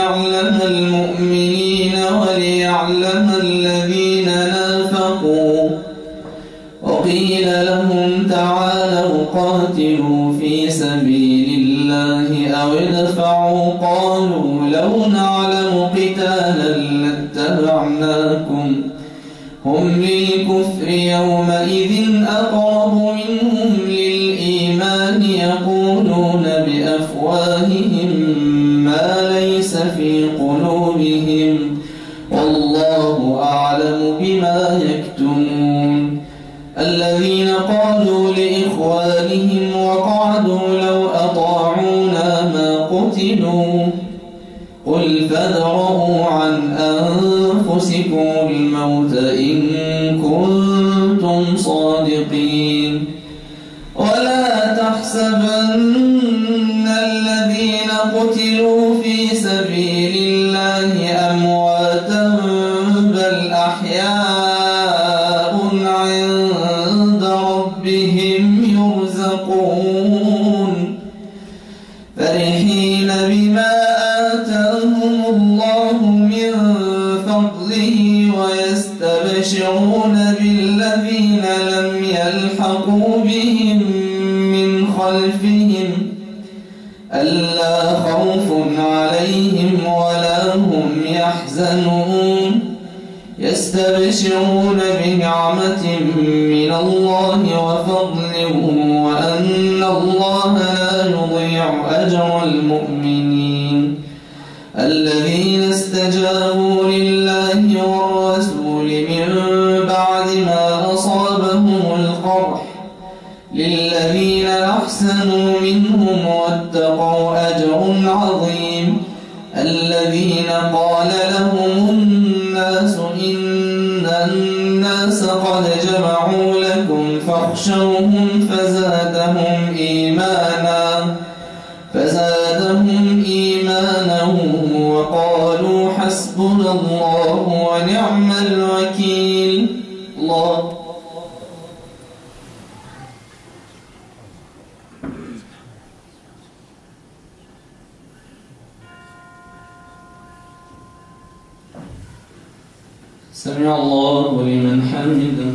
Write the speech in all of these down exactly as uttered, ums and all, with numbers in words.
وليعلم المؤمنين وليعلم الذين نافقوا. وقيل لهم تعالوا قاتلوا في سبيل الله أو ادفعوا، قالوا لو نعلم قتالا لاتبعناكم هم للكفر يومئذ أقرب منهم للإيمان يقولون بأفواههم ما ليس في قلوبهم والله أعلم بما يكتمون. الذين قالوا لإخوانهم وقعدوا لو أطاعونا ما قتلوا قل فادرءوا عن أنفسكم الموت إن كنتم صادقين. ولا تحسبن الذين قتلوا في سبيل الله أمواتا بل أحياء عند ربهم يرزقون فرحين بما آتاهم الله من فضله ويستبشرون بالذين لم يلحقوا بهم من خلفهم ألا خوف عليهم ولا هم يحزنون يستبشرون بنعمة من الله وفضل وأن الله لا يضيع أجر المؤمنين. الذين استجابوا لله والرسول من بعد ما أصابهم القرح للذين أحسنوا منهم واتقوا أجر عظيم. الذين قال لهم الناس إن الناس قد جمعوا لكم فاخشوهم فزادهم إيمانا فزادهم إيمانا وقالوا حسبنا الله ونعم الوكيل. الله سمع الله لمن حمده.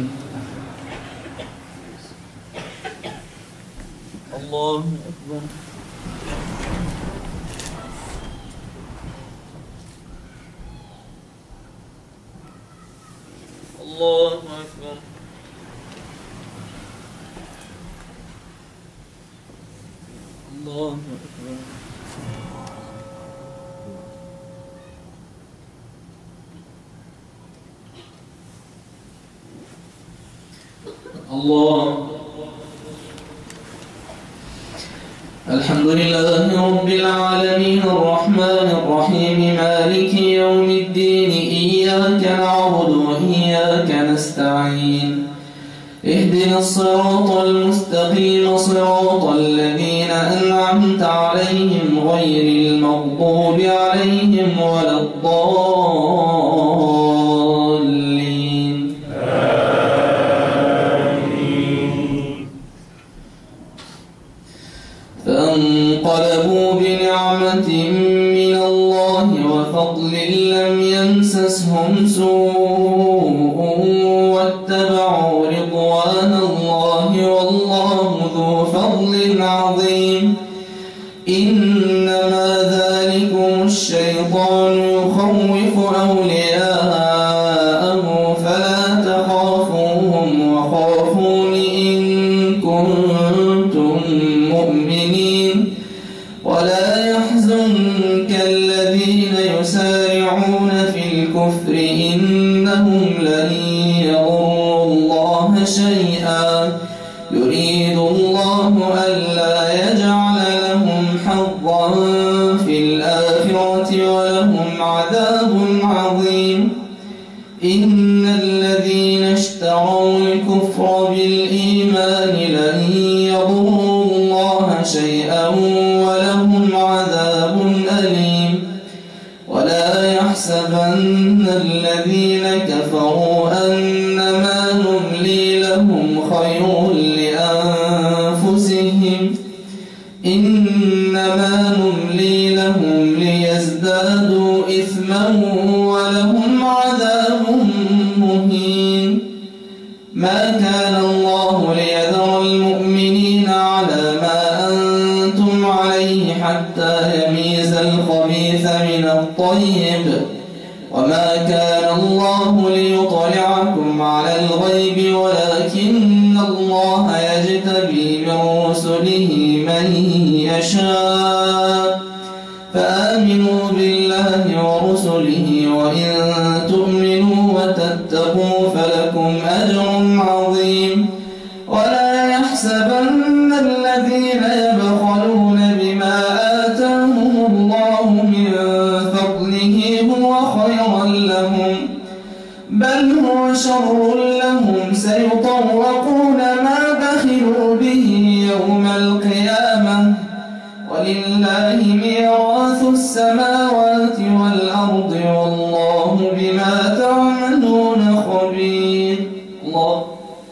الله أكبر. الله أكبر. الله أكبر. الله. الحمد لله رب العالمين الرحمن الرحيم مالك يوم الدين إياك نعبد وإياك نستعين اهدنا الصراط المستقيم صراط الذين أنعمت عليهم غير المغضوب عليهم ولا الضالين. فانقلبوا بنعمة من الله وفضل لم يمسسهم سوء واتبعوا رضوان الله والله ذو فضل عظيم. إنما ذلكم الشيطان يخوف أولياءه فلا تخافوهم وخافون إن كنتم مؤمنين. ولا يحزنك الذين يسارعون في الكفر إنهم لن يضروا الله شيئا يريد الله ألا يجعل لهم حظا في الآخرة ولهم عذاب عظيم. إن الذين اشتروا الكفر بالإيمان لن يضروا الله شيئا ولهم عذاب أليم. ولا يحسبن الذين كفروا أنما نملي لهم خير لأنفسهم إنما نملي لهم ليزدادوا ليزدادوا إثما ولهم عذاب مهين. ما كان الله ليذر المؤمنين على ما أنتم عليه حتى يميز الخبيث من الطيب، وما كان الله ليطلعكم على الغيب ولكن الله يجتبي من رسله من يشاء، فآمنوا بالله ورسله وإن تؤمنوا وتتقوا فلكم أجر عظيم. ولا يحسبن الذين يبخلون بما آتاهم الله من فضله هو خيرا لهم، بل هو شر لهم، سيطوقون ما بخلوا به يوم القيامة، ولله ميراث السماوات والأرض والله بما تعملون خبير. الله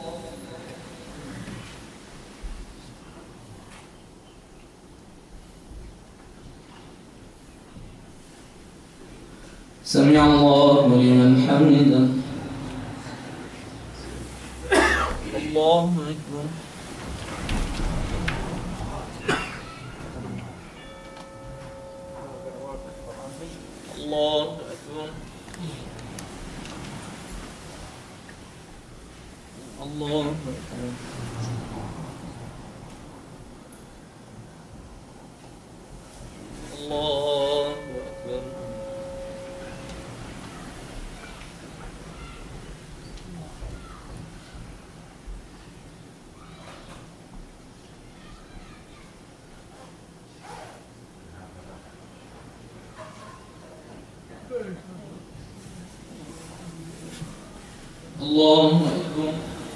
سمع الله لمن حمده. الله أكبر. الله أكبر. الله أكبر. الله أكبر. الله أكبر.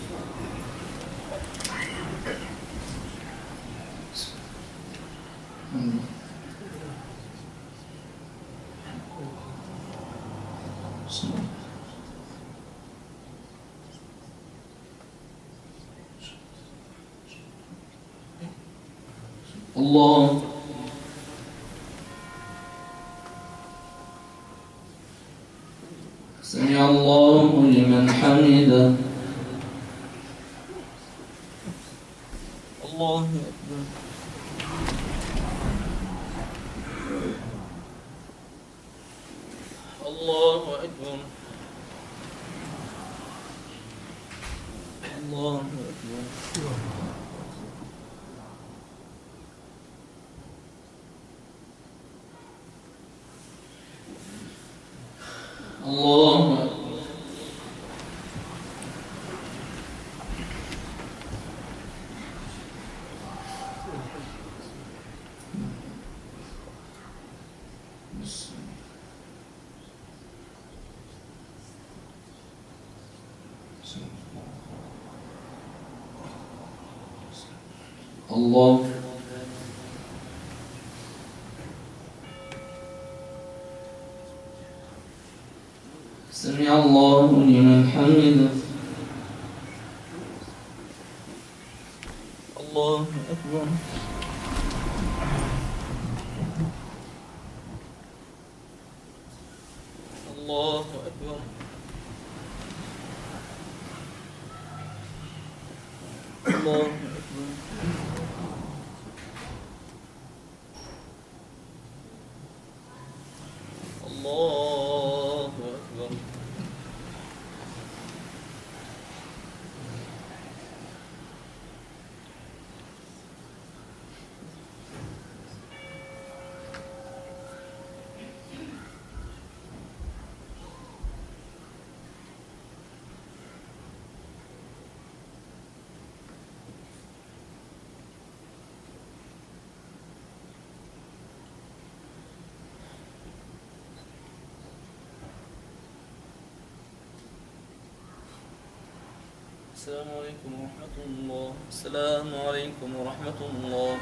الله سمع الله لمن حمده. الله أكبر. الله أكبر. الله أكبر. الله أكبر. الله سمع الله لمن حمده. الله أكبر. الله أكبر. الله أكبر. الله أكبر. السلام عليكم ورحمة الله. السلام عليكم ورحمة الله.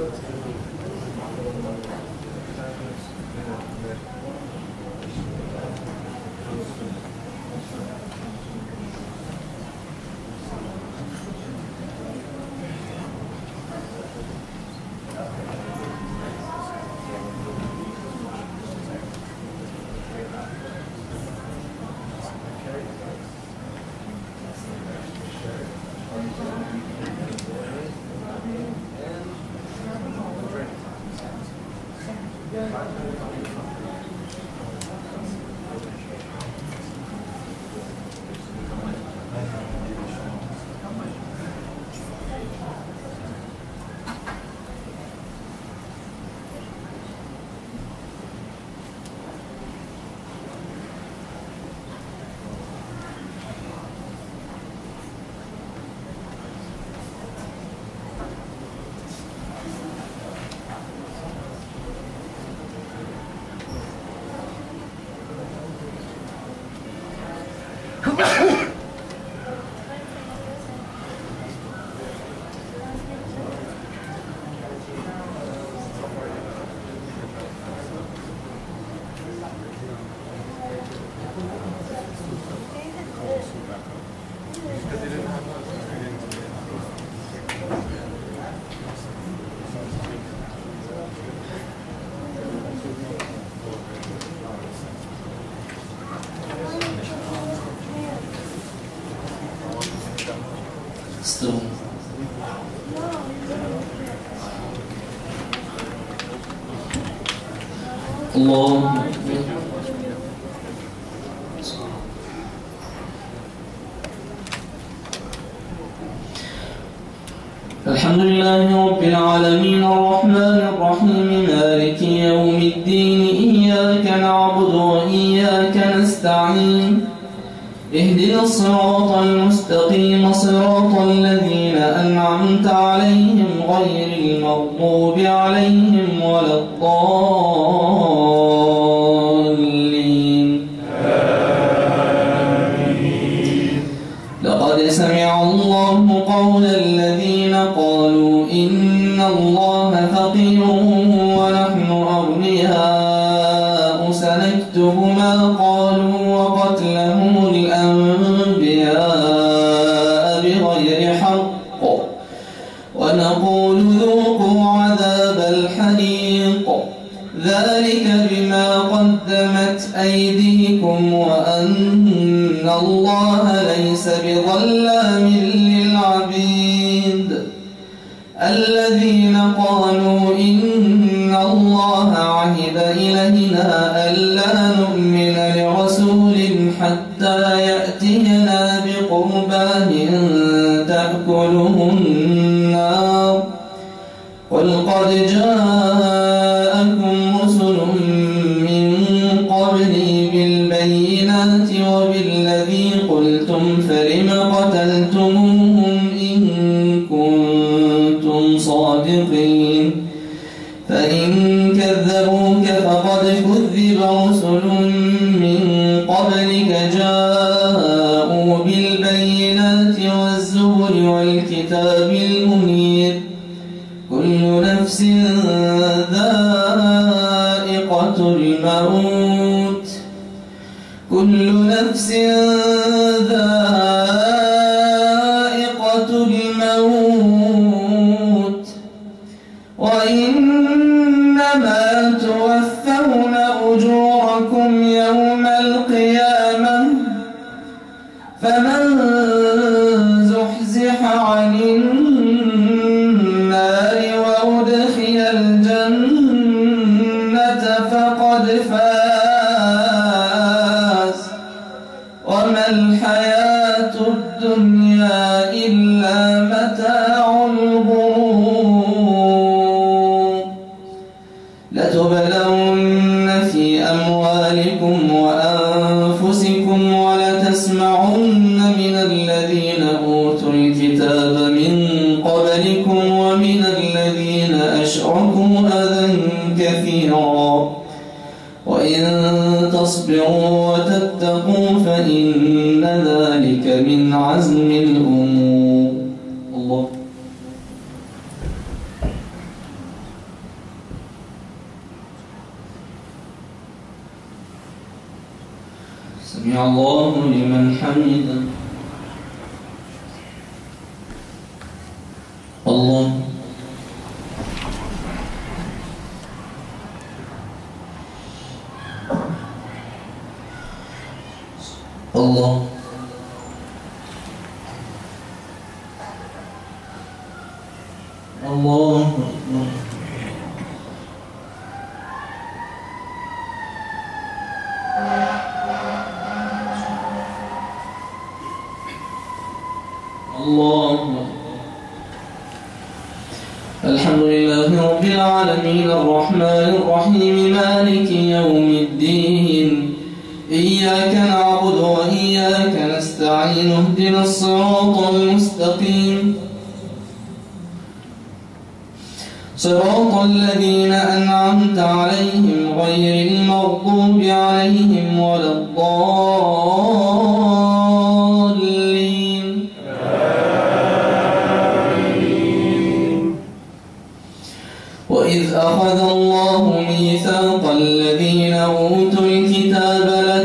استووا. الله أكبر. الحمد لله رب العالمين الرحمن الرحيم مالك يوم الدين إياك نعبد وإياك نستعين اهدنا الصراط المستقيم صراط الذين أنعمت عليهم غير المغضوب عليهم ولا الضالين آمين. لقد سمع الله قول الذين قالوا إن الله فقير ونحن أغنياء سنكتب ما قالوا وقتلهم الأنبياء بغير حق ونقول ذوقوا عذاب الحريق ذلك بما قدمت أيديكم وأن الله ليس بظلام للعبيد الذين قالوا إن الله عهد إلينا ألا نؤمن لرسول حتى يأتينا بقربان تأكله النار قل قد جاءكم رسل من قبلي بالبينات وبالذي قلتم فلم قتلتموهم إن كنتم صادقين فإن كذبوك فقد كذب رسل من قبلك جاءوا بالبينات والزبر والكتاب المنير كل نفس ذائقة الموت كل نفس ذائقة الموت وإنما توفون أجوركم يوم القيامة فمن زحزح عن النار وأدخل الجنة فقد فاز وما الحياة الدنيا إلا متاع الغرور لتبلون في أموالكم وأنفسكم ولتسمعن من الذين أوتوا الكتاب من قبلكم ومن الذين أشركوا أذى كثيرا وإن تصبروا وتتقوا فإن ذلك من عزم الأمور الله سمع الله لمن حمده. الله الله الله أكبر. الله الحمد لله رب العالمين الرحمن الرحيم مالك يوم الدين إياك نعبد وإياك نستعين اهدنا الصراط المستقيم صراط الذين أنعمت عليهم غير المغضوب عليهم ولا الضالين. وإذ أخذ الله ميثاق الذين أوتوا الكتاب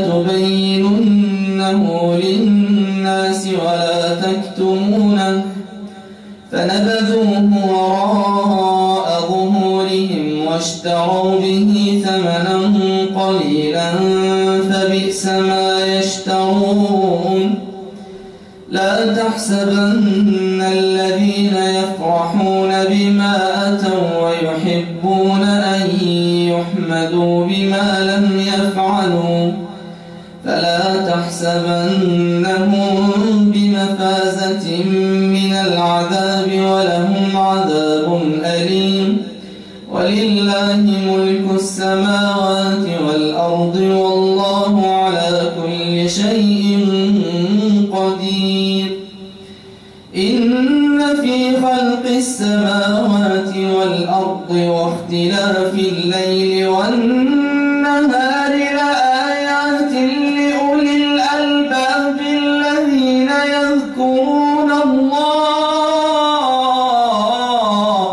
لتبيننه للناس ولا تكتمونه فنبذوه وراء ظهورهم واشتروا به ثمنا قليلا فبئس ما يشترون. لا تحسبن الذين يفرحون بما أتوا ويحبون أن يحمدوا بما لم يفعلوا فلا تحسبنهم بمفازة من العذاب ولهم عذاب أليم. ولله ملك السماوات والأرض والله على كل شيء قدير. إن في خلق السماوات والأرض واختلاف الليل والنهار لآيات لأولي الألباب الذين يذكرون الله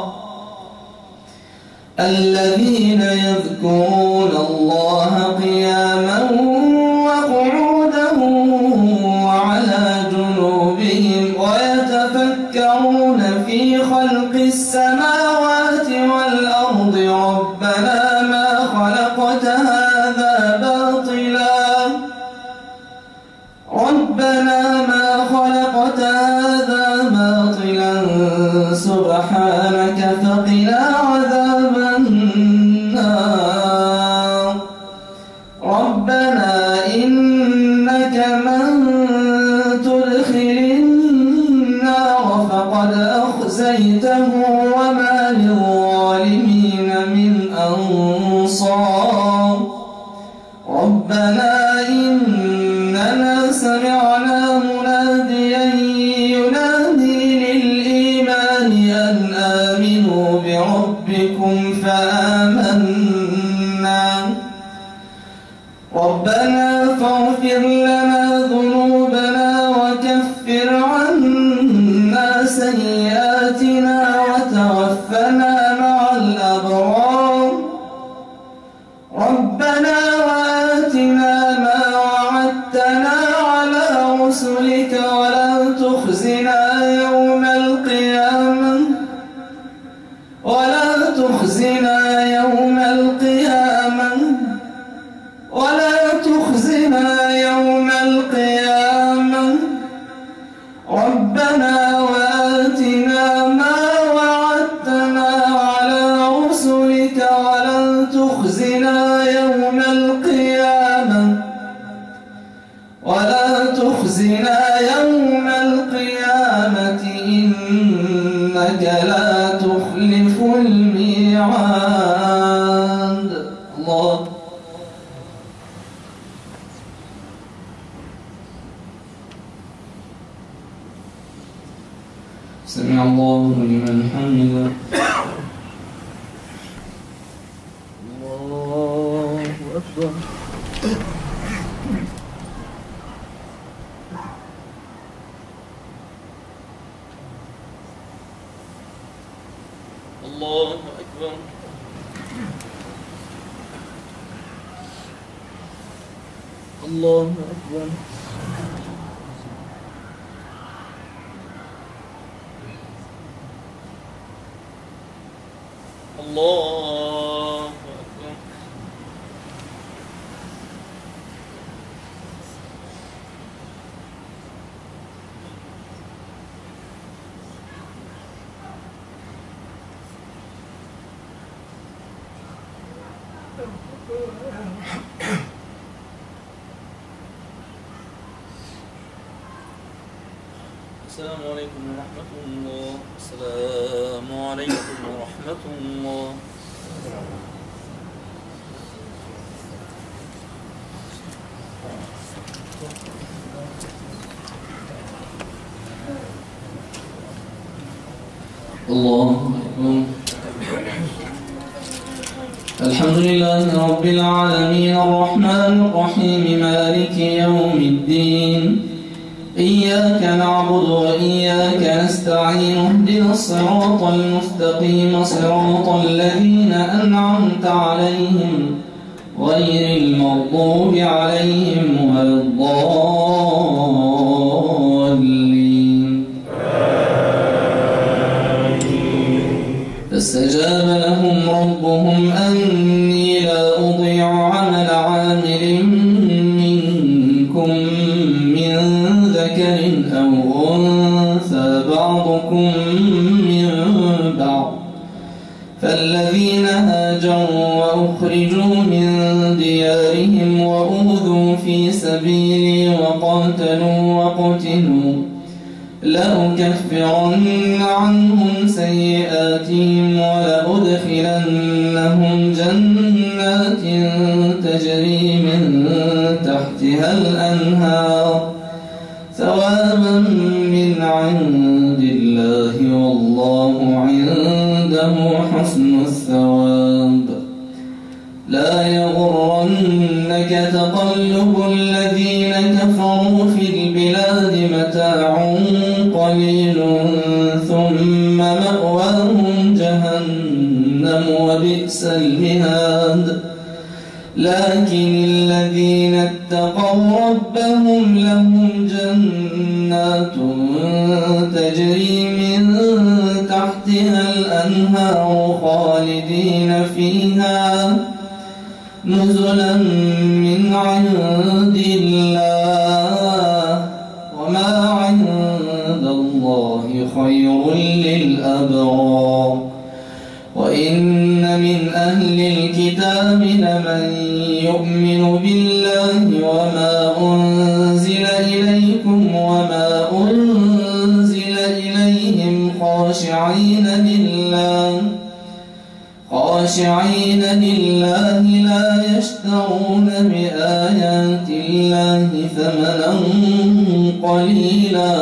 الذين يذكرون الله قياما وقعودا وعلى جنوبهم ويتفكرون في خلق السماوات والأرض ربنا ما خلقت هذا باطلا ربنا ما خلقت هذا باطلا سبحانك فقنا عذاب النار. ربنا إنك من تدخل النار فقد أخزيته وما للظالمين من أنصار. ربنا إننا سمعنا مناديا ينادي للإيمان أن آمنوا بربكم فآمنا. ربنا فاغفر لنا ذنوبنا وكفر عنا سيئاتنا وتوفنا مع الأبرار. ربنا وآتنا ما وعدتنا على رسلك ولا تخزنا يوم القيامة ولا تخزنا يوم القيامة ولا تخزنا يوم القيامة. ربنا وآتنا ما وعدتنا على رسلك ولا تخزنا يوم القيامة ولا تخزنا يوم القيامة إنك لا تخلف الميعاد. الله سمع الله لمن حمده. الله أكبر. الله أكبر. الله أكبر. الله أكبر. السلام عليكم ورحمة الله. السلام عليكم ورحمة الله. الله أكبر. الحمد لله رب العالمين الرحمن الرحيم مالك يوم الدين إياك نعبد وإياك نستعين اهدنا الصراط المستقيم صراط الذين أنعمت عليهم غير المغضوب عليهم ولا الضالين. فاستجاب لهم ربهم أني لا أضيع عمل عامل منكم من ذكر أو أنثى بعضكم من بعض فالذين هاجروا وأخرجوا من ديارهم وأوذوا في سبيلي وقاتلوا وقتلوا لأكفرن عنهم سيئاتهم ولأدخلنهم جنات تجري من تحتها الأنهار ثوابا من عند الله والله عنده حسن الثواب. لا يغرنك تقلب الذين كفروا في البلاد متاع قليل ثم مأواهم جهنم وبئس المهاد. لكن الذين اتقوا ربهم لهم جنات تجري من تحتها الأنهار خالدين فيها نزلا من عند الله وما عند الله خير للأبرار. وإن من أهل الكتاب لمن يؤمن بالله وما أنزل إليكم وما أنزل إليهم خاشعين لله خاشعين لله لا يشترون بآيات الله ثمنا قليلا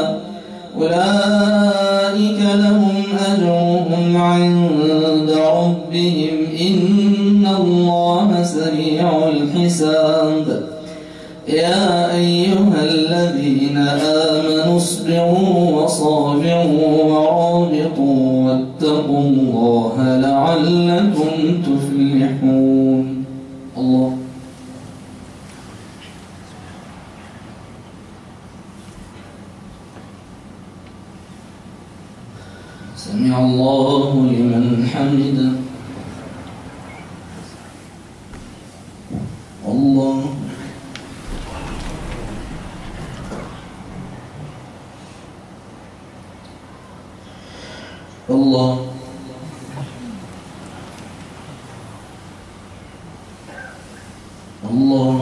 أولئك لهم أجرهم عند ربهم إن الله سريع الحساب. يا أيها الذين آمنوا اصبروا وصابروا ورابطوا واتقوا الله لعلكم تفلحون. الله سمع الله لمن حمده. الله الله الله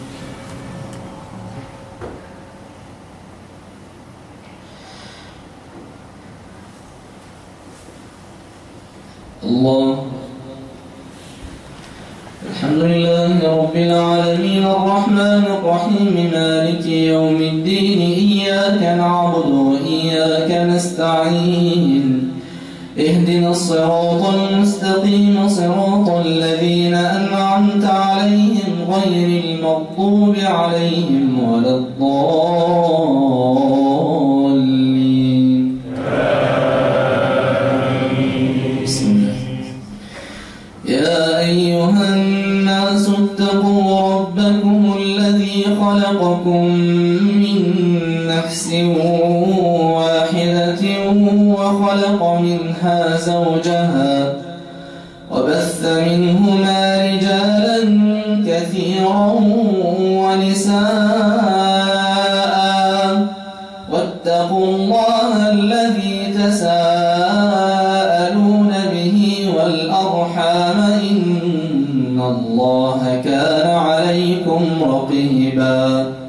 الله. الحمد لله رب العالمين الرحمن الرحيم مالك يوم الدين إياك نعبد وإياك نستعين اهدنا الصراط المستقيم صراط الذين أنعمت عليهم غير المغضوب عليهم ولا الضالين. بسم الله. يا أيها الناس اتقوا ربكم الذي خلقكم خلقكم من نفس واحدة وخلق منها زوجها وبث منهما رجالا كثيرا ونساء واتقوا الله الذي تساءلون به والأرحام إن الله كان عليكم رقيبا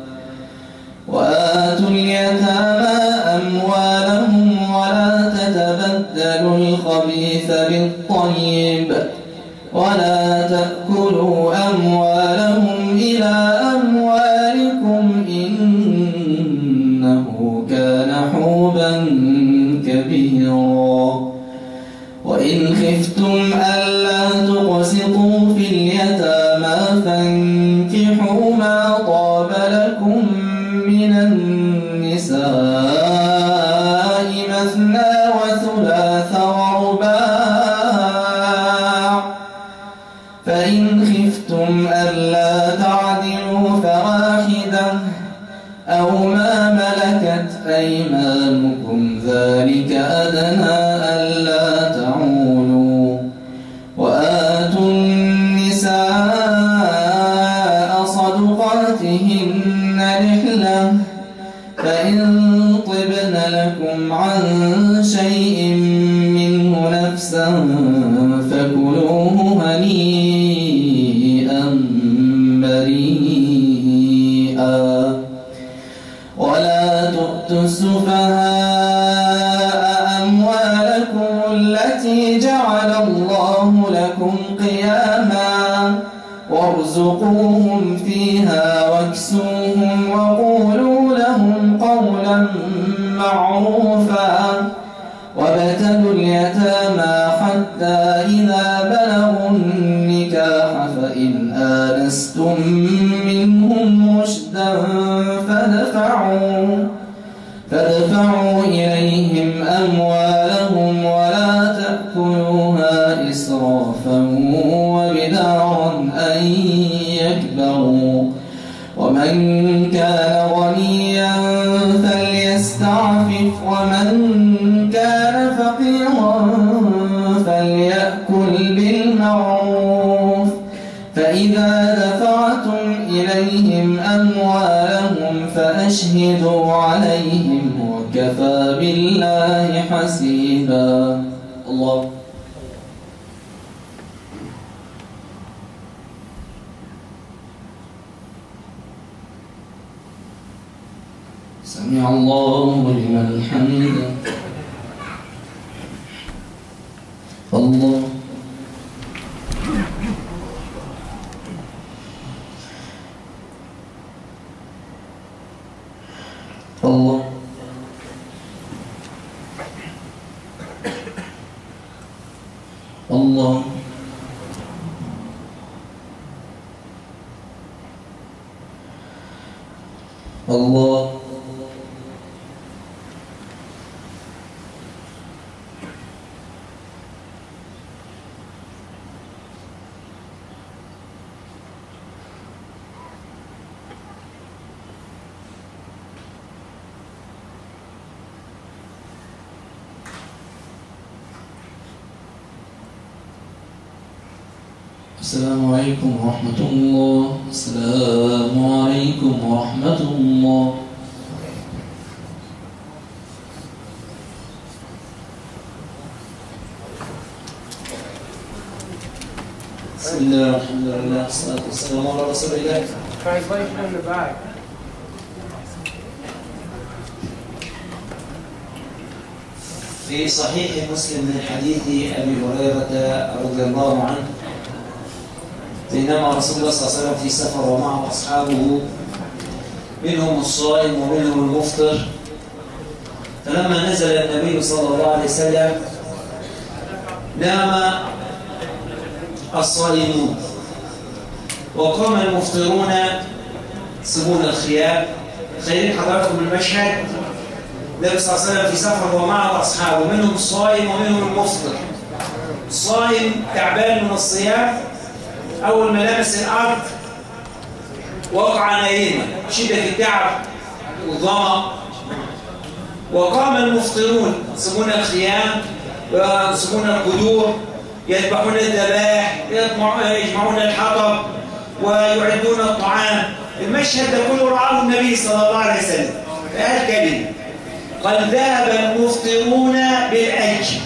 وآتوا اليتامى أموالهم ولا تتبدلوا الخبيث بالطيب ولا تأكلوا أموالهم إلى أموالكم إنه كان حوبا كبيرا وإن خفتم ألا تقسطوا في اليتامى فانكحوا ما طاب لكم من النساء مثنى وثلاث ورباع فإن خفتم ألا تعدلوا فواحدة أو ما ملكت أيمانكم ذلك أدنى ألا تعولوا وآتوا النساء صدقاتهن نحلة فإن طبن لكم عن شيء منه نفسا فكلوه هنيئا مريئا ولا تؤتوا السفهاء أموالكم التي جعل الله لكم قياما وارزقوهم فيها واكسوهم وقولوا لهم قولا معروفا وابتلوا اليتامى حتى إذا بلغوا النكاح فإن آنستم منهم رشدا فادفعوا فادفعوا إليهم أموالهم ولا تأكلوها إسرافا وبدارا أن يكبروا ومن كان غنيا فليستعفف ومن كان فقيرا فليأكل بالمعروف فإذا دفعتم إليهم أموالهم فأشهدوا عليهم وكفى بالله حسيبا. الله سمع الله لمن حمده. الله الله الله الله السلام عليكم ورحمة الله. السلام عليكم ورحمة الله. بسم الله الحمد لله والصلاة والسلام على رسول الله. Translation in the back. في صحيح مسلم من حديث أبي هريرة رضي الله عنه بينما رسول الله صلى الله عليه وسلم في سفر ومعه أصحابه منهم الصائم ومنهم المفطر فلما نزل النبي صلى الله عليه وسلم نام الصائمون وقام المفطرون يصبون الخيام. تخيلين حضراتكم المشهد، النبي صلى الله عليه وسلم في سفر ومعه أصحابه منهم الصائم ومنهم المفطر. الصائم تعبان من الصيام، أول ما لمس الأرض وقع نائما شدة التعب والظمأ. وقام المفطرون يصومون الخيام ويصومون القدور، يذبحون الذبائح، يجمعون الحطب ويعدون الطعام. المشهد ده كله رآه النبي صلى الله عليه وسلم. فقال كلمة، قال ذهب المفطرون بالأجر.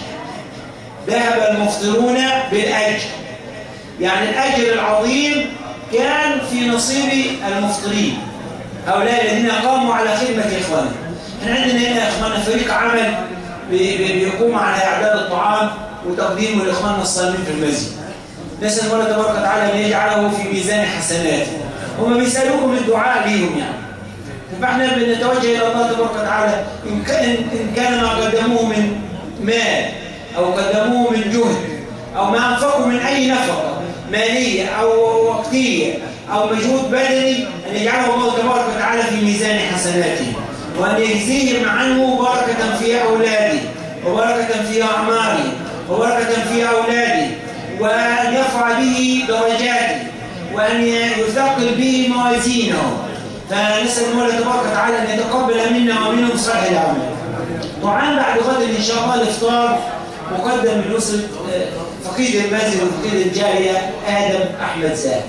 ذهب المفطرون بالأجر، يعني الأجر العظيم كان في نصيب المفطرين، هؤلاء الذين قاموا على خدمة إخوانهم. احنا عندنا هنا يا إخواننا فريق عمل بيقوم على إعداد الطعام وتقديمه لإخواننا الصائمين في المسجد. نسأل الله تبارك وتعالى أن يجعله في ميزان حسناته. هم بيسألوكم الدعاء ليهم يعني. فاحنا بنتوجه إلى الله تبارك وتعالى إن كان إن كان ما قدموه من مال أو قدموه من جهد أو ما أنفقوا من أي نفقة مالية أو وقتية أو مجهود بدني، أن يجعله الله تبارك وتعالى في ميزان حسناته، وأن يجزيهم عنه بركة في أولاده وبركة في أعماره وبركة في أولاده، وأن يرفع به درجاته وأن يثقل به موازينه. فنسأل الله تبارك وتعالى أن يتقبل منا ومنهم صالح الأعمال. طبعا بعد غد إن شاء الله الإفطار مقدم من أسرة فقيد المسجد وفقيد الجارية آدم أحمد زاهر.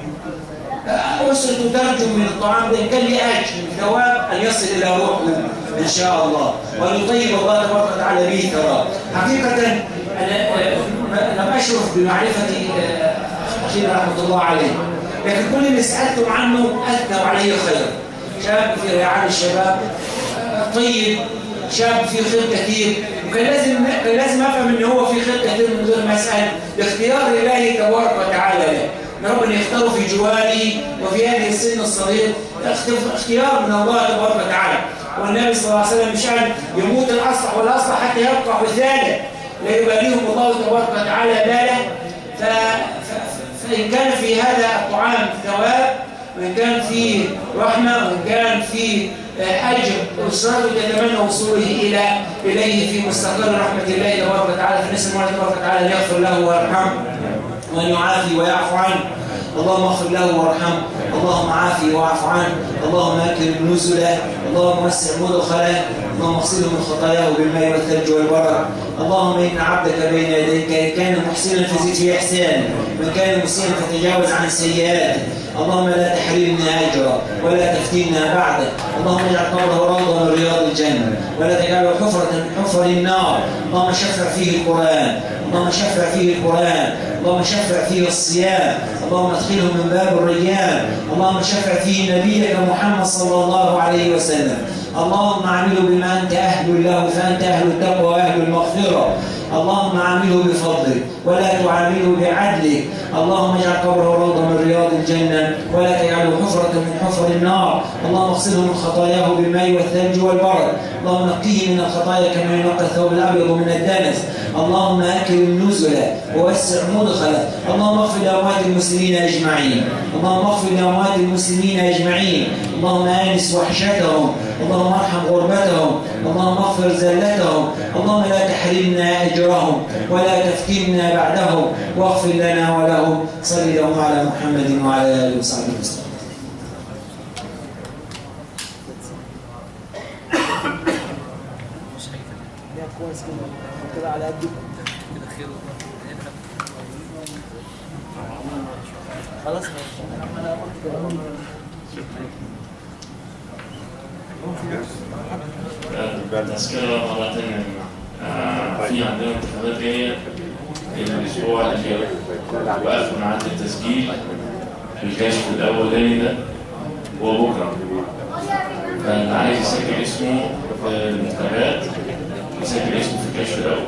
أسرته ترجو من الطعام ده إن كان لي أجر ثواب أن يصل إلى روحه إن شاء الله، وأن يطيب الله تبارك وتعالى به ثواب. حقيقة أنا أنا بشرف بمعرفة أخينا رحمة الله عليه، لكن كل اللي سألتم عنه أثنوا عليه خير. شاب في رعاية الشباب، طيب، شاب في خير كثير، وكان لازم كان لازم افهم ان هو في خير كثير من غير ما اسال، باختيار الله تبارك وتعالى له. ان ربنا يختاره في جواري وفي هذه السن الصغير، اختيار من الله تبارك وتعالى. والنبي صلى الله عليه وسلم مش قال يموت الاصلح والاصلح حتى يبقى حثاله لا يباليهم الله تبارك وتعالى باله. فان كان في هذا الطعام ثواب، وإن كان فيه رحمة، وإن كان فيه أجر أسرته تتمنى وصوله إلى إليه في مستقر رحمة الله تبارك وتعالى، فنسأل الله تبارك وتعالى أن يغفر له ويرحمه وأن يعافي ويعفو عنه. اللهم اغفر له وارحمه، اللهم عافي واعف عنه، اللهم اكرم نزله، اللهم وسع مدخله، اللهم اغسله من خطاياه بالماء والثلج والبرد. اللهم ان عبدك بين يديك ان كان محسنا فزد في احسانه، وان كان مسيئا فتجاوز عن سيئاته. اللهم لا تحرمنا اجرا ولا تفتنا بعده. اللهم اجعل قبره روضه من رياض الجنه ولا تجعله حفره من حفر النار. اللهم شفع فيه القران، اللهم شفع فيه القران، اللهم شفع فيه الصيام، اللهم ادخله من باب الريان، اللهم شفع فيه نبيك محمد صلى الله عليه وسلم. اللهم اعمله بما انت اهل له، فانت اهل التقوى واهل المغفره. اللهم عامله بفضلك ولا تعامله بعدلك. اللهم اجعل قبره روضه من رياض الجنه ولا تجعله حفره من حفر النار. اللهم اغسله من خطاياه بالماء والثلج والبرد. اللهم نقيه من الخطايا كما ينقى الثوب الابيض من الدنس. اللهم اكرم نزله ووسع مدخله. اللهم اغفر لاموات المسلمين اجمعين، اللهم اغفر لاموات المسلمين اجمعين. اللهم انس وحشتهم، اللهم ارحم غربتهم، اللهم اغفر زلتهم. اللهم لا تحرمنا اجرهم ولا تفتنا بعدهم، واغفر لنا ولهم. صل اللهم على محمد وعلى اله وصحبه وسلم. خلاص تذكرة مرة ثانية. في عندنا انتخابات جاية الأسبوع الأخير، وقفوا ميعاد التسجيل في الكشف الأولاني ده هو بكرة. فاللي عايز يسجل اسمه في الانتخابات يسجل اسمه في الكشف الأول،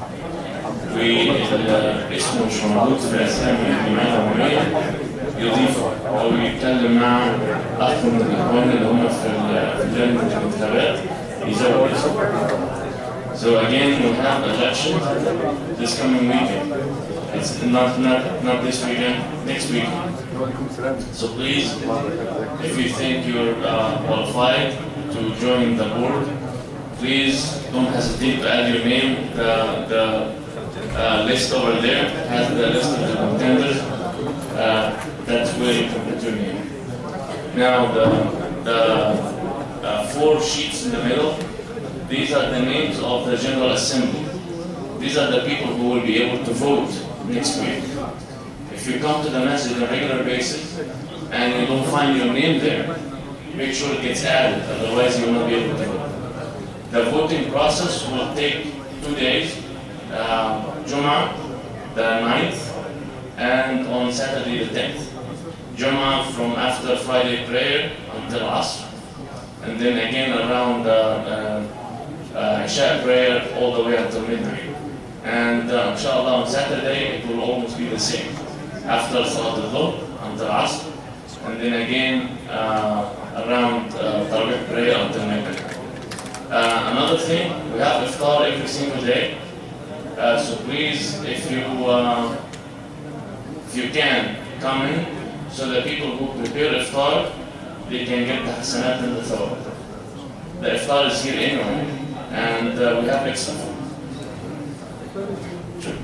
واسمه مش موجود في الأسامي الجمعية العمومية يضيفه أو يتكلم مع أخ من الإخوان اللي هم في لجنة الانتخابات يزود اسمه. So again, we have election this coming weekend. It's not not not this weekend, next weekend. So please, if you think you're uh, qualified to join the board, please don't hesitate to add your name. The the uh, list over there has the list of the contenders. Uh, that's where you can put your name. Now the, the uh, four sheets in the middle, these are the names of the General Assembly. These are the people who will be able to vote next week. If you come to the masjid on a regular basis and you don't find your name there, make sure it gets added, otherwise you will not be able to vote. The voting process will take two days, uh, Jum'ah, the ninth, and on Saturday the tenth. Jum'ah from after Friday prayer until Asr, and then again around uh, uh, uh, Isha prayer all the way until midnight. And uh, inshallah on Saturday it will almost be the same. After Salat al-Dhuhr until Asr, and then again uh, around uh, Tarawih prayer until midnight. Uh, another thing, we have iftar every single day. Uh, so please, if you uh, if you can, come in, so that people who prepare iftar, they can get the hasanat and the thawab. The iftar is here anyway, and uh, we have extra food. Sure.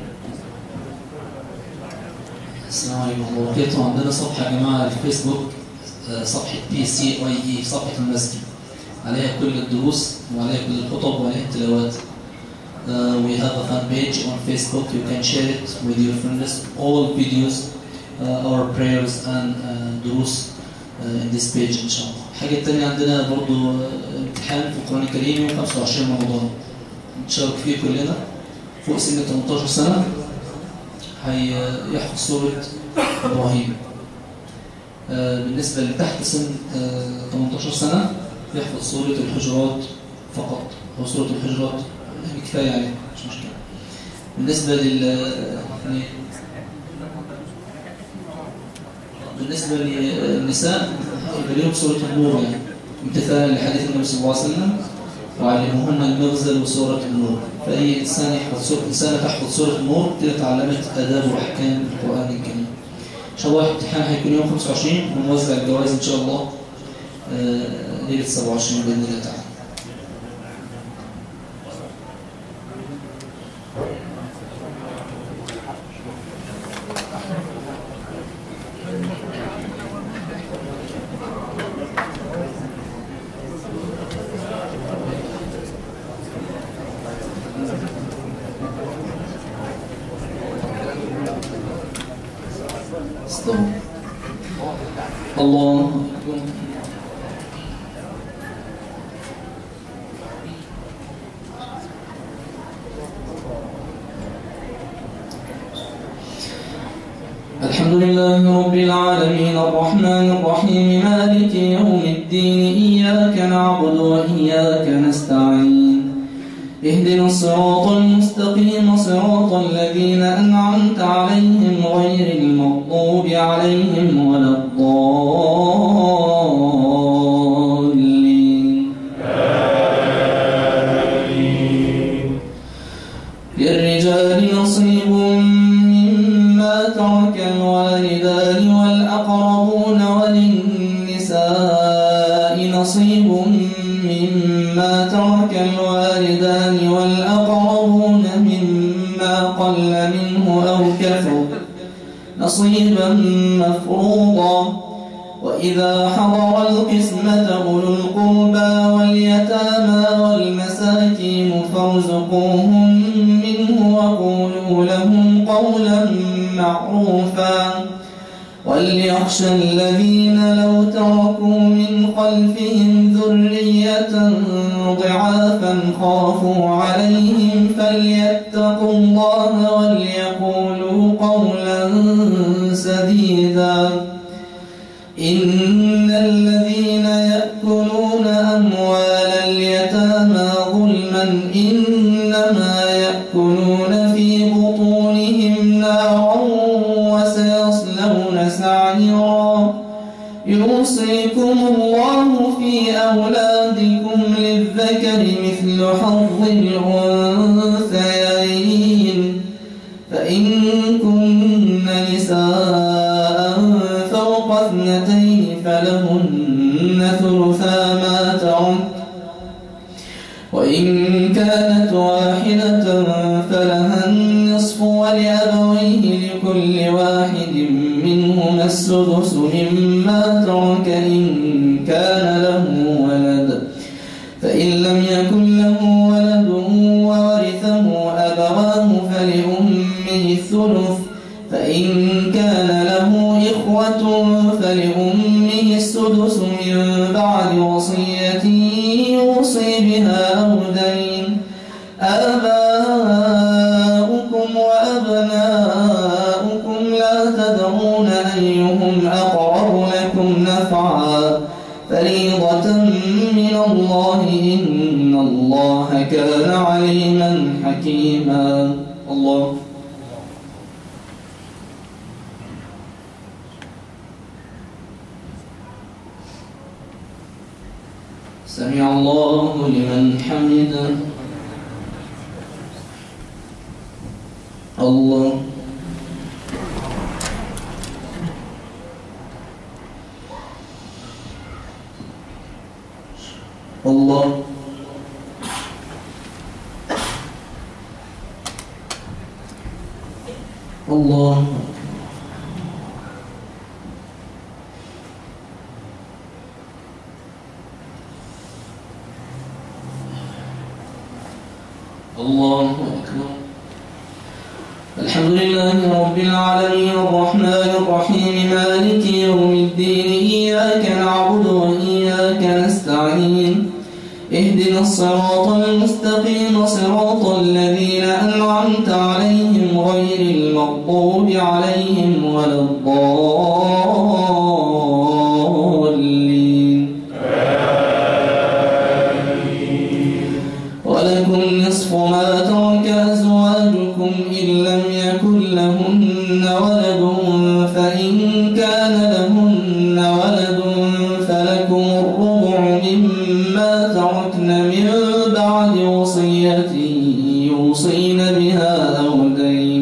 السلام عليكم ورحمة الله وبركاته. عندنا صفحة يا جماعة على الفيسبوك، صفحة بي سي اي اي، صفحة المسجد، عليها كل الدروس وعليها كل الخطب وعليها التلاوات. Uh, we have a fan page on Facebook. You can share it with your friends. All videos, uh, our prayers and uh, دروس uh, in this page إن شاء الله. الحاجة الثانية عندنا برضو امتحان في القرآن الكريم يوم خمسة وعشرين رمضان. نشارك فيه كلنا فوق سن ثمانية عشر سنة. هيحفظ سورة إبراهيم. uh, بالنسبة اللي تحت سن uh, ثمانية عشر سنة يحفظ سورة الحجرات فقط، أو سورة الحجرات يعني كفاية عليه، مش مشكلة. بالنسبة لل يعني بالنسبة للنساء يبقى لهم سورة النور، يعني امتثالا لحديث النبي صلى الله عليه وسلم وعلموهن المغزل وسورة النور. فأي إنسان يحفظ سورة إنسانة تحفظ سورة النور كده تعلمت آداب وأحكام القرآن الكريم. إن شاء الله الامتحان هيكون يوم خمسة وعشرين ونوزع الجوائز إن شاء الله ليلة سبعة وعشرين بإذن الله تعالى. الله الحمد لله رب العالمين الرحمن الرحيم مالك يوم الدين إياك نعبد وإياك نستعين اهدنا الصراط المستقيم صراط الذين أنعمت عليهم غير المغضوب عليهم ولا الضالين آمين. للرجال نصيب مما ترك الوالدان والأقربون وللنساء نصيب مما ترك الوالدان والأقربون مما قل منه أو كثر نصيبا مفروضا. وإذا حضر القسمة أولو القربى واليتامى والمساكين فارزقوهم منه وقولوا لهم قولا معروفا. وليخشى الذين لو تركوا من خلفهم ذرية ضعافا خافوا عليهم فليتقوا الله وليقولوا قولا سديدا. إن الذين يأكلون أموال اليتامى ظلما إنما يأكلون في بطونهم نارا وسيصلون سعيرا. يوصيكم الله في أولادكم للذكر مثل حظ الأنثيين. فإن كن نساء فوق اثنتين فلهن ثلثا ما ترك، وإن كانت واحدة فلها النصف ولأبويه لكل واحد منهما السدس مما ترك إن كان له ولد فإن لم يكن له ولد وورثه أبواه فلأمه الثلث فإن كان له إخوة فلأمه السدس من بعد وصية يوصي بها أو دين آباؤكم وأبناؤكم لا تدرون أيهم أقرب لكم نفعا فريضة من الله إن الله كان عليما حكيما. الله سمع الله لمن حمده. الله الله الله الله أكبر. الحمد لله رب العالمين الرحمن الرحيم مالك يوم الدين إياك نعبد وإياك نستعين اهدنا الصراط المستقيم صراط الذين أنعمت عليهم غير المغضوب عليهم ولا الضالين. ولكم نصف ما ترك أزواجكم إن لم يكن لهن ولد فإن كان لهن ولد فلكم الربع مما تركن من بعد وصية يوصين بها أو دين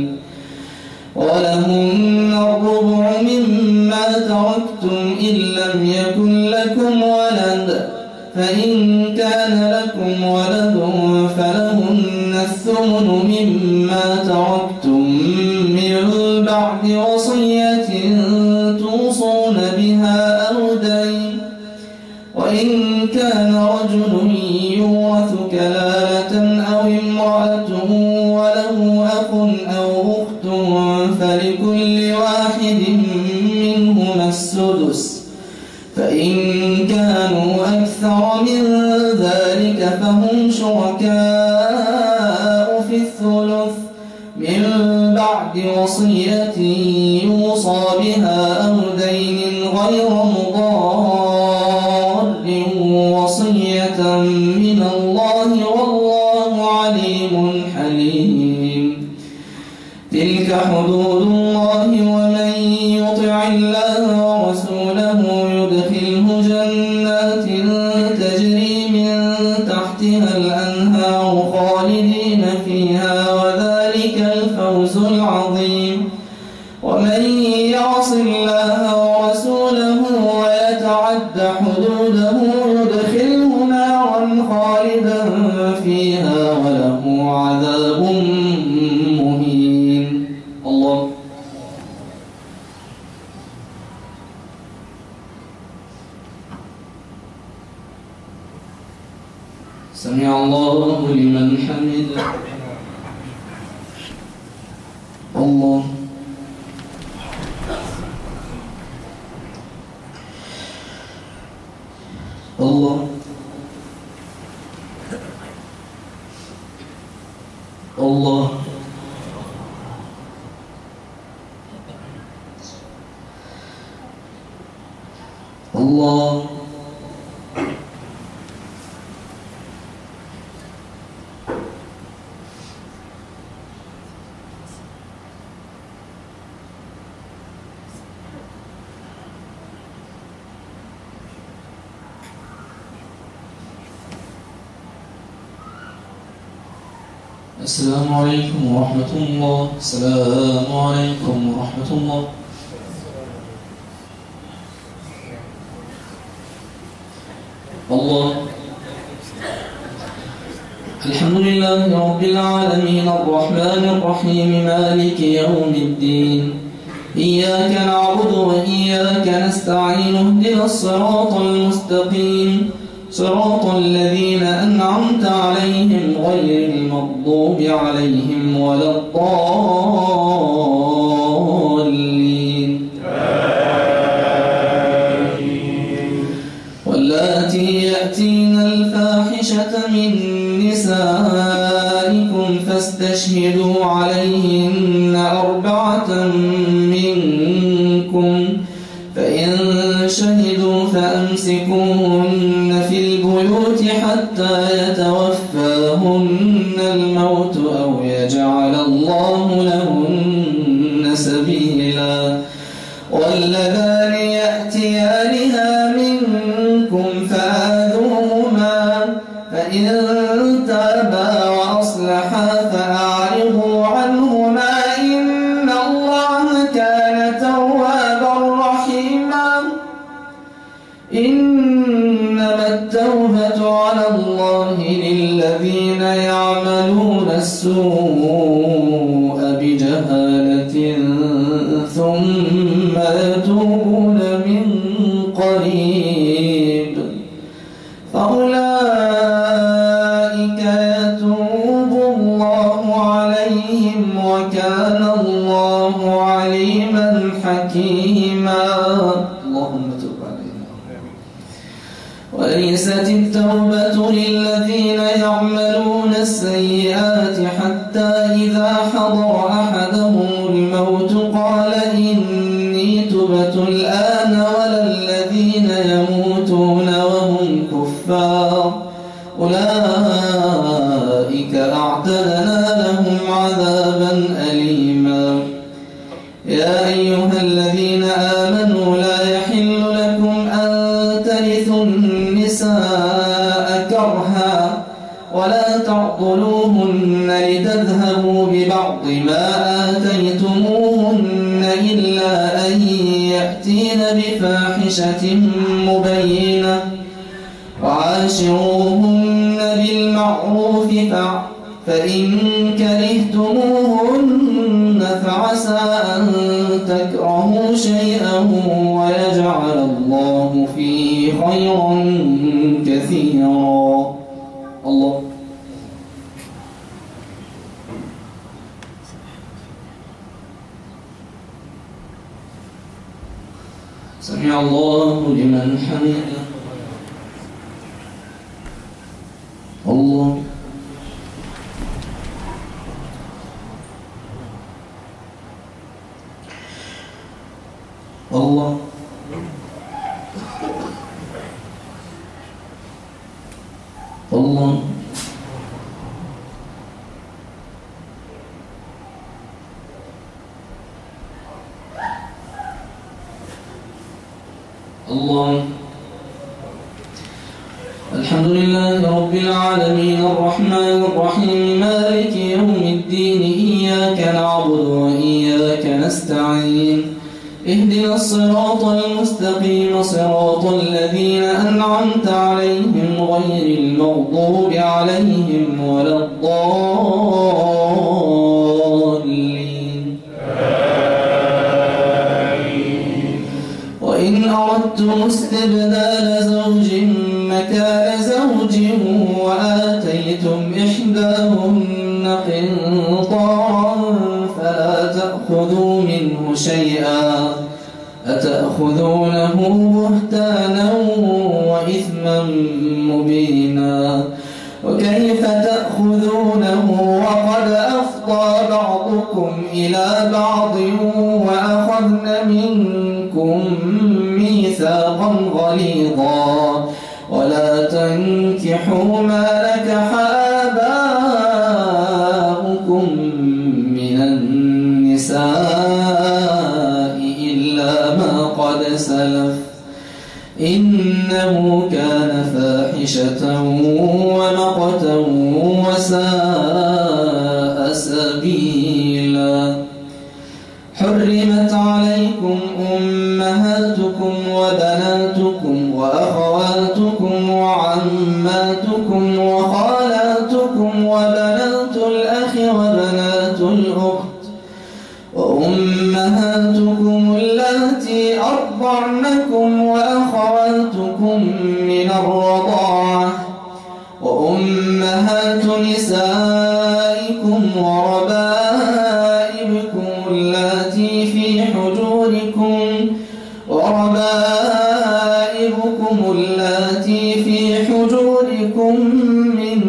ولهن الربع مما تركتم إن لم يكن لكم ولد فإن كان لكم ولد فلهن الثمن مما تركتم من بعد وصية توصون بها أو دين وإن كان رجل يورث كلالة أو امرأة وله أخ أو أخت فلكل واحد منهما السدس فإن كانوا أكثر من ذلك فهم شركاء في الثلث من بعد وصية يوصى بها أو دين غير مضار وصية من الله والله عليم حليم. تلك حدود الله ومن يطع الله ورسوله يدخله جنات تجري من تحتها الأنهار خالدين فيها وذلك الفوز العظيم. ومن يعص الله ورسوله ويتعد حدوده يدخله نارا خالدا فيها وله عذاب مهين. الله سمع الله لمن حمده. الله الله الله الله السلام عليكم ورحمة الله. السلام عليكم ورحمة الله. الله الحمد لله رب العالمين الرحمن الرحيم مالك يوم الدين إياك نعبد وإياك نستعين اهدنا الصراط المستقيم صراط الذين أنعمت عليهم غير المغضوب عليهم ولا الضالين واللاتي يأتين الفاحشة من نسائكم فاستشهدوا عليهن أربعة منكم فإن شهدوا فأمسكوهن في البيوت حتى يتوفاهن الموت أو يجعل الله لهن سبيلا واللذان يأتيانها منكم فآذوهما فإن تابا وأصلحا فأعرضوا عنهما إن الله كان توابا رحيما إنما التوبة على الله للذين يعملون السوء بجهالة ثم يتوبون من قريب فأولئك يتوب الله عليهم وكان الله عليما حكيما اللهم تب علينا. وليست التوبة للذين يعملون السيئات حتى إذا حضر أحدهم الموت قال إني تبت الآن ولا الذين يموتون وهم كفار أولئك أعتدنا لهم عذابا أليما. يا أيها الذين آمنوا لا يحل لكم أن ترثوا النساء كرها ولا تعضلوهن لتذهبوا ببعض ما آتيتموهن إلا أن يأتين بفاحشة مبينة وعاشروهن بالمعروف فإن كرهتموهن فعسى أن تكرهوا شيئا ويجعل الله فيه خيرا كثيرا. الله سمع الله لمن حمده. الله الله الله الله. الحمد لله رب العالمين الرحمن الرحيم مالك يوم الدين إياك نعبد وإياك نستعين اهدنا الصراط المستقيم صراط الذين أنعمت عليهم غير المغضوب عليهم ولا الضالين. وإن أردتم استبدال زوج مكان زوج وآتيتم إحداهن قنطارا فلا تأخذوا منه شيئا أتأخذونه بهتانا وإثما مبينا وكيف تأخذونه وقد أفضى بعضكم إلى بعض وأخذن منكم ميثاقا غليظا ولا تنكحوا ما نكح آباؤكم من النساء إلا ما قد سلف إنه كان فاحشة ومقتا وساء سبيلا. حرمت عليكم أمهاتكم وبناتكم وأخواتكم وعماتكم وخالاتكم وبنات الأخ وبنات الأخت وأمهاتكم اللاتي أرضعنكم وأخواتكم من الرضاعة وأمهات نسائكم وربائبكم اللاتي في حجوركم وربائبكم اللاتي في حجوركم من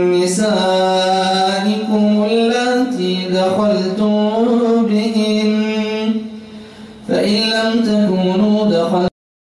نسائكم اللاتي دخلتم بهن فإن لم تكونوا